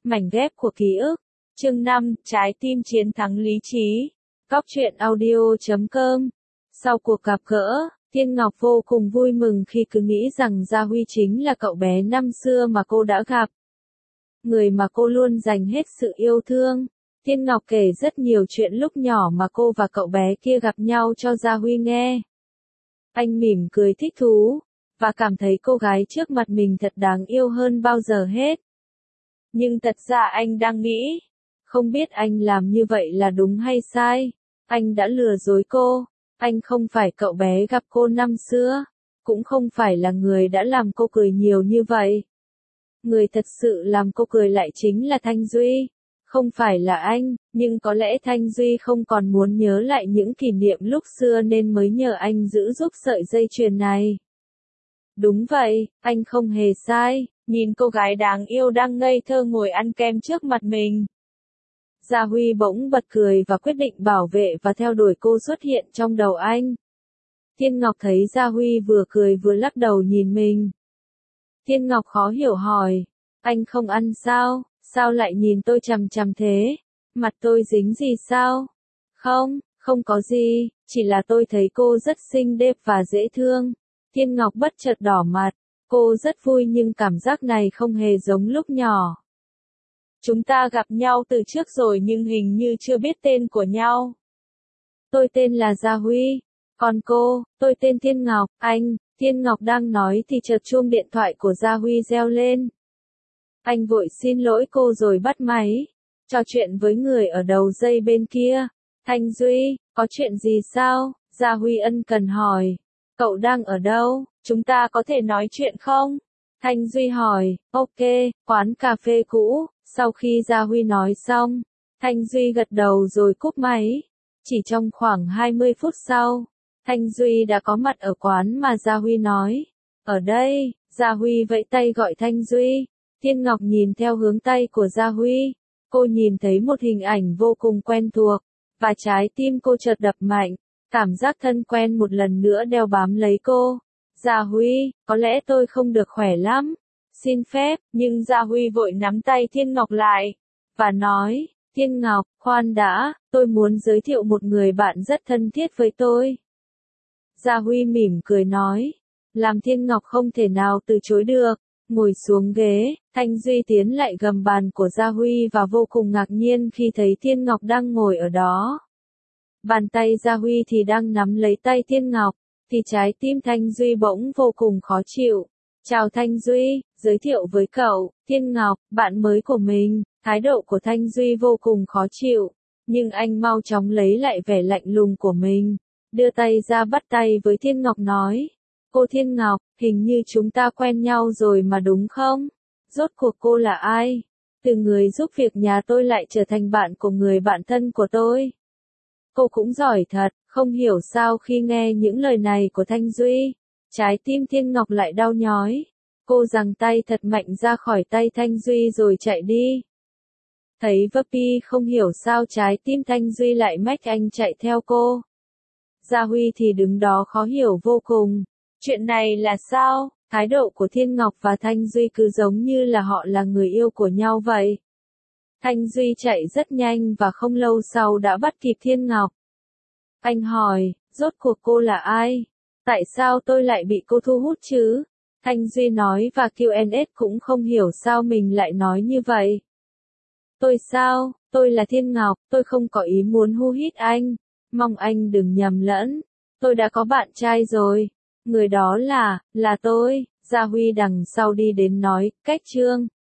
Mảnh ghép của ký ức. Chương 5, trái tim chiến thắng lý trí. Góc truyện audio.com. Sau cuộc gặp gỡ, Thiên Ngọc vô cùng vui mừng khi cứ nghĩ rằng Gia Huy chính là cậu bé năm xưa mà cô đã gặp. Người mà cô luôn dành hết sự yêu thương. Thiên Ngọc kể rất nhiều chuyện lúc nhỏ mà cô và cậu bé kia gặp nhau cho Gia Huy nghe. Anh mỉm cười thích thú, và cảm thấy cô gái trước mặt mình thật đáng yêu hơn bao giờ hết. Nhưng thật ra anh đang nghĩ, không biết anh làm như vậy là đúng hay sai. Anh đã lừa dối cô. Anh không phải cậu bé gặp cô năm xưa, cũng không phải là người đã làm cô cười nhiều như vậy. Người thật sự làm cô cười lại chính là Thanh Duy, không phải là anh, nhưng có lẽ Thanh Duy không còn muốn nhớ lại những kỷ niệm lúc xưa nên mới nhờ anh giữ giúp sợi dây chuyền này. Đúng vậy, anh không hề sai. Nhìn cô gái đáng yêu đang ngây thơ ngồi ăn kem trước mặt mình. Gia Huy bỗng bật cười và quyết định bảo vệ và theo đuổi cô xuất hiện trong đầu anh. Thiên Ngọc thấy Gia Huy vừa cười vừa lắc đầu nhìn mình. Thiên Ngọc khó hiểu hỏi, anh không ăn sao, sao lại nhìn tôi chằm chằm thế, mặt tôi dính gì sao? Không, không có gì, chỉ là tôi thấy cô rất xinh đẹp và dễ thương. Thiên Ngọc bất chợt đỏ mặt. Cô rất vui nhưng cảm giác này không hề giống lúc nhỏ. Chúng ta gặp nhau từ trước rồi nhưng hình như chưa biết tên của nhau. Tôi tên là Gia Huy. Còn cô, tôi tên Thiên Ngọc. Anh, Thiên Ngọc đang nói thì chợt chuông điện thoại của Gia Huy reo lên. Anh vội xin lỗi cô rồi bắt máy. Trò chuyện với người ở đầu dây bên kia. Thanh Duy, có chuyện gì sao? Gia Huy ân cần hỏi. Cậu đang ở đâu? Chúng ta có thể nói chuyện không? Thanh Duy hỏi, ok, quán cà phê cũ. Sau khi Gia Huy nói xong, Thanh Duy gật đầu rồi cúp máy. Chỉ trong khoảng 20 phút sau, Thanh Duy đã có mặt ở quán mà Gia Huy nói. Ở đây, Gia Huy vẫy tay gọi Thanh Duy. Thiên Ngọc nhìn theo hướng tay của Gia Huy. Cô nhìn thấy một hình ảnh vô cùng quen thuộc, và trái tim cô chợt đập mạnh. Cảm giác thân quen một lần nữa đeo bám lấy cô. Gia Huy, có lẽ tôi không được khỏe lắm. Xin phép, nhưng Gia Huy vội nắm tay Thiên Ngọc lại, và nói, Thiên Ngọc, khoan đã, tôi muốn giới thiệu một người bạn rất thân thiết với tôi. Gia Huy mỉm cười nói, làm Thiên Ngọc không thể nào từ chối được. Ngồi xuống ghế, Thanh Duy tiến lại gầm bàn của Gia Huy và vô cùng ngạc nhiên khi thấy Thiên Ngọc đang ngồi ở đó. Bàn tay Gia Huy thì đang nắm lấy tay Thiên Ngọc, thì trái tim Thanh Duy bỗng vô cùng khó chịu. Chào Thanh Duy, giới thiệu với cậu, Thiên Ngọc, bạn mới của mình. Thái độ của Thanh Duy vô cùng khó chịu, nhưng anh mau chóng lấy lại vẻ lạnh lùng của mình. Đưa tay ra bắt tay với Thiên Ngọc nói, cô Thiên Ngọc, hình như chúng ta quen nhau rồi mà đúng không? Rốt cuộc cô là ai? Từ người giúp việc nhà tôi lại trở thành bạn của người bạn thân của tôi. Cô cũng giỏi thật, không hiểu sao khi nghe những lời này của Thanh Duy, trái tim Thiên Ngọc lại đau nhói. Cô giằng tay thật mạnh ra khỏi tay Thanh Duy rồi chạy đi. Thấy Vấp-pi không hiểu sao trái tim Thanh Duy lại mách anh chạy theo cô. Gia Huy thì đứng đó khó hiểu vô cùng. Chuyện này là sao? Thái độ của Thiên Ngọc và Thanh Duy cứ giống như là họ là người yêu của nhau vậy. Thanh Duy chạy rất nhanh và không lâu sau đã bắt kịp Thiên Ngọc. Anh hỏi, rốt cuộc cô là ai? Tại sao tôi lại bị cô thu hút chứ? Thanh Duy nói và QNS cũng không hiểu sao mình lại nói như vậy. Tôi sao? Tôi là Thiên Ngọc, tôi không có ý muốn hu hít anh. Mong anh đừng nhầm lẫn. Tôi đã có bạn trai rồi. Người đó là tôi. Gia Huy đằng sau đi đến nói, cách chương.